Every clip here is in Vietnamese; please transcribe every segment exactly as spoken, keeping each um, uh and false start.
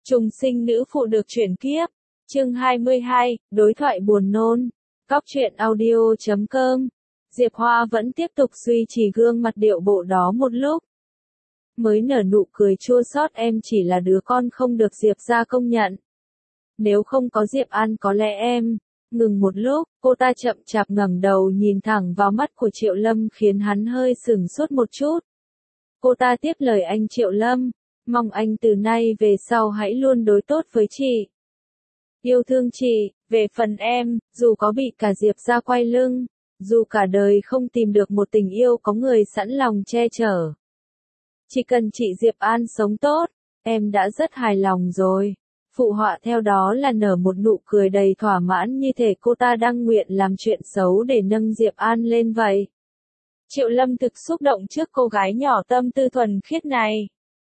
Trùng sinh nữ phụ được chuyển kiếp. Chương hai mươi hai, đối thoại buồn nôn. Cóc truyện audio chấm com. Diệp Hoa vẫn tiếp tục duy trì gương mặt điệu bộ đó một lúc. Mới nở nụ cười chua xót, em chỉ là đứa con không được Diệp gia công nhận. Nếu không có Diệp An có lẽ em... Ngừng một lúc, cô ta chậm chạp ngẩng đầu nhìn thẳng vào mắt của Triệu Lâm khiến hắn hơi sửng sốt một chút. Cô ta tiếp lời anh Triệu Lâm, mong anh từ nay về sau hãy luôn đối tốt với chị. Yêu thương chị, về phần em, dù có bị cả Diệp gia quay lưng, dù cả đời không tìm được một tình yêu có người sẵn lòng che chở. Chỉ cần chị Diệp An sống tốt, em đã rất hài lòng rồi. Phụ họa theo đó là nở một nụ cười đầy thỏa mãn như thể cô ta đang nguyện làm chuyện xấu để nâng Diệp An lên vậy. Triệu Lâm thực xúc động trước cô gái nhỏ tâm tư thuần khiết này.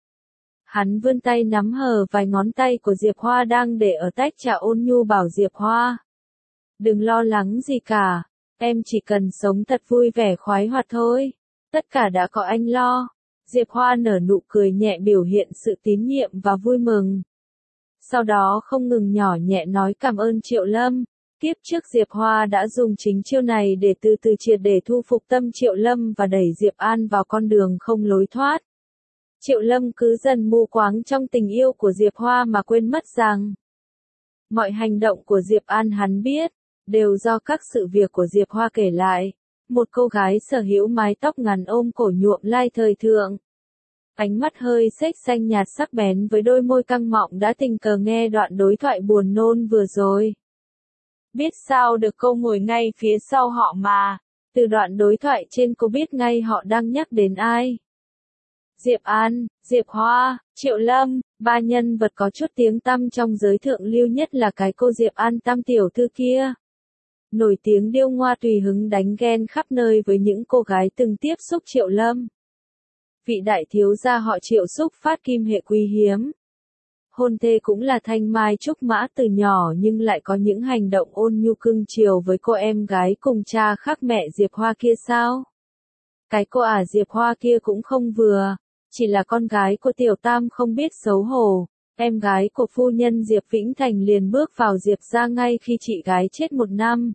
Hắn vươn tay nắm hờ vài ngón tay của Diệp Hoa đang để ở tách trà, ôn nhu bảo Diệp Hoa. Đừng lo lắng gì cả, em chỉ cần sống thật vui vẻ khoái hoạt thôi. Tất cả đã có anh lo. Diệp Hoa nở nụ cười nhẹ biểu hiện sự tín nhiệm và vui mừng. Sau đó không ngừng nhỏ nhẹ nói cảm ơn Triệu Lâm. Kiếp trước Diệp Hoa đã dùng chính chiêu này để từ từ triệt để thu phục tâm Triệu Lâm và đẩy Diệp An vào con đường không lối thoát. Triệu Lâm cứ dần mù quáng trong tình yêu của Diệp Hoa mà quên mất rằng mọi hành động của Diệp An hắn biết, đều do các sự việc của Diệp Hoa kể lại. Một cô gái sở hữu mái tóc ngắn ôm cổ nhuộm lai thời thượng. Ánh mắt hơi xếch xanh nhạt sắc bén với đôi môi căng mọng đã tình cờ nghe đoạn đối thoại buồn nôn vừa rồi. Biết sao được, cô ngồi ngay phía sau họ mà. Từ đoạn đối thoại trên cô biết ngay họ đang nhắc đến ai. Diệp An, Diệp Hoa, Triệu Lâm, ba nhân vật có chút tiếng tăm trong giới thượng lưu, nhất là cái cô Diệp An tam tiểu thư kia. Nổi tiếng điêu ngoa tùy hứng đánh ghen khắp nơi với những cô gái từng tiếp xúc Triệu Lâm. Vị đại thiếu gia họ Triệu xúc phát kim hệ quý hiếm. Hôn thê cũng là thanh mai trúc mã từ nhỏ nhưng lại có những hành động ôn nhu cưng chiều với cô em gái cùng cha khác mẹ Diệp Hoa kia sao? Cái cô ả Diệp Hoa kia cũng không vừa, chỉ là con gái của Tiểu Tam không biết xấu hổ. Em gái của phu nhân Diệp Vĩnh Thành liền bước vào Diệp gia ngay khi chị gái chết một năm.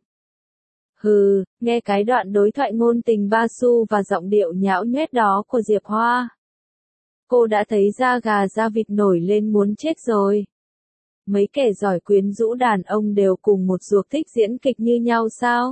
Hừ, nghe cái đoạn đối thoại ngôn tình ba xu và giọng điệu nhão nhoét đó của Diệp Hoa. Cô đã thấy da gà da vịt nổi lên muốn chết rồi. Mấy kẻ giỏi quyến rũ đàn ông đều cùng một ruột thích diễn kịch như nhau sao?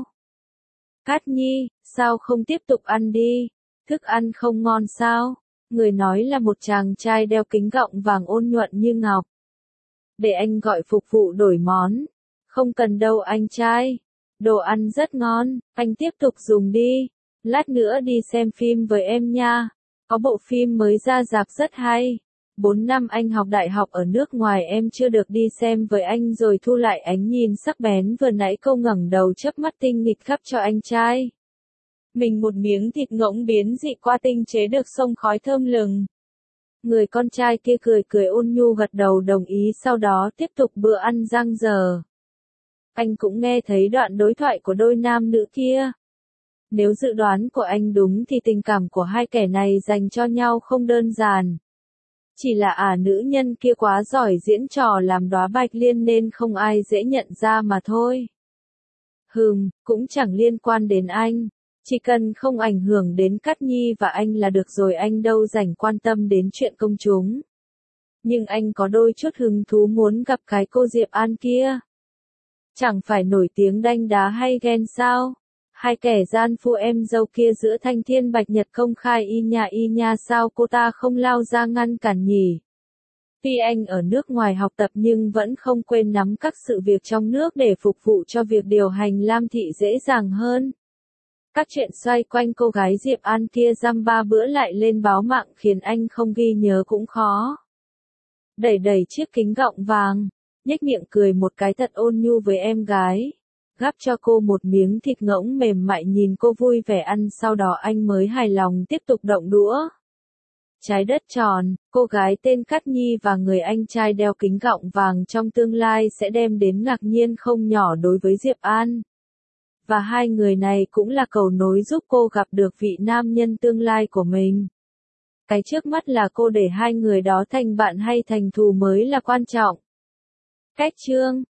Cát Nhi, sao không tiếp tục ăn đi? Thức ăn không ngon sao? Người nói là một chàng trai đeo kính gọng vàng ôn nhuận như ngọc. Để anh gọi phục vụ đổi món. Không cần đâu anh trai. Đồ ăn rất ngon, anh tiếp tục dùng đi. Lát nữa đi xem phim với em nha. Có bộ phim mới ra rạp rất hay. Bốn năm anh học đại học ở nước ngoài em chưa được đi xem với anh rồi. Thu lại ánh nhìn sắc bén vừa nãy, câu ngẩng đầu chớp mắt tinh nghịch khắp cho anh trai. Mình một miếng thịt ngỗng biến dị qua tinh chế được xông khói thơm lừng. Người con trai kia cười cười ôn nhu gật đầu đồng ý, sau đó tiếp tục bữa ăn giang dở. Anh cũng nghe thấy đoạn đối thoại của đôi nam nữ kia. Nếu dự đoán của anh đúng thì tình cảm của hai kẻ này dành cho nhau không đơn giản. Chỉ là ả nữ nhân kia quá giỏi diễn trò làm đóa bạch liên nên không ai dễ nhận ra mà thôi. Hừm, cũng chẳng liên quan đến anh. Chỉ cần không ảnh hưởng đến Cát Nhi và anh là được rồi, anh đâu rảnh quan tâm đến chuyện công chúng. Nhưng anh có đôi chút hứng thú muốn gặp cái cô Diệp An kia. Chẳng phải nổi tiếng đanh đá hay ghen sao? Hai kẻ gian phu em dâu kia giữa thanh thiên bạch nhật công khai y nha y nha, sao cô ta không lao ra ngăn cản nhỉ? Tuy anh ở nước ngoài học tập nhưng vẫn không quên nắm các sự việc trong nước để phục vụ cho việc điều hành Lam Thị dễ dàng hơn. Các chuyện xoay quanh cô gái Diệp An kia dăm ba bữa lại lên báo mạng khiến anh không ghi nhớ cũng khó. Đẩy đẩy chiếc kính gọng vàng, nhếch miệng cười một cái thật ôn nhu với em gái. Gắp cho cô một miếng thịt ngỗng mềm mại nhìn cô vui vẻ ăn, sau đó anh mới hài lòng tiếp tục động đũa. Trái đất tròn, cô gái tên Cát Nhi và người anh trai đeo kính gọng vàng trong tương lai sẽ đem đến ngạc nhiên không nhỏ đối với Diệp An. Và hai người này cũng là cầu nối giúp cô gặp được vị nam nhân tương lai của mình. Cái trước mắt là cô để hai người đó thành bạn hay thành thù mới là quan trọng. Cách chương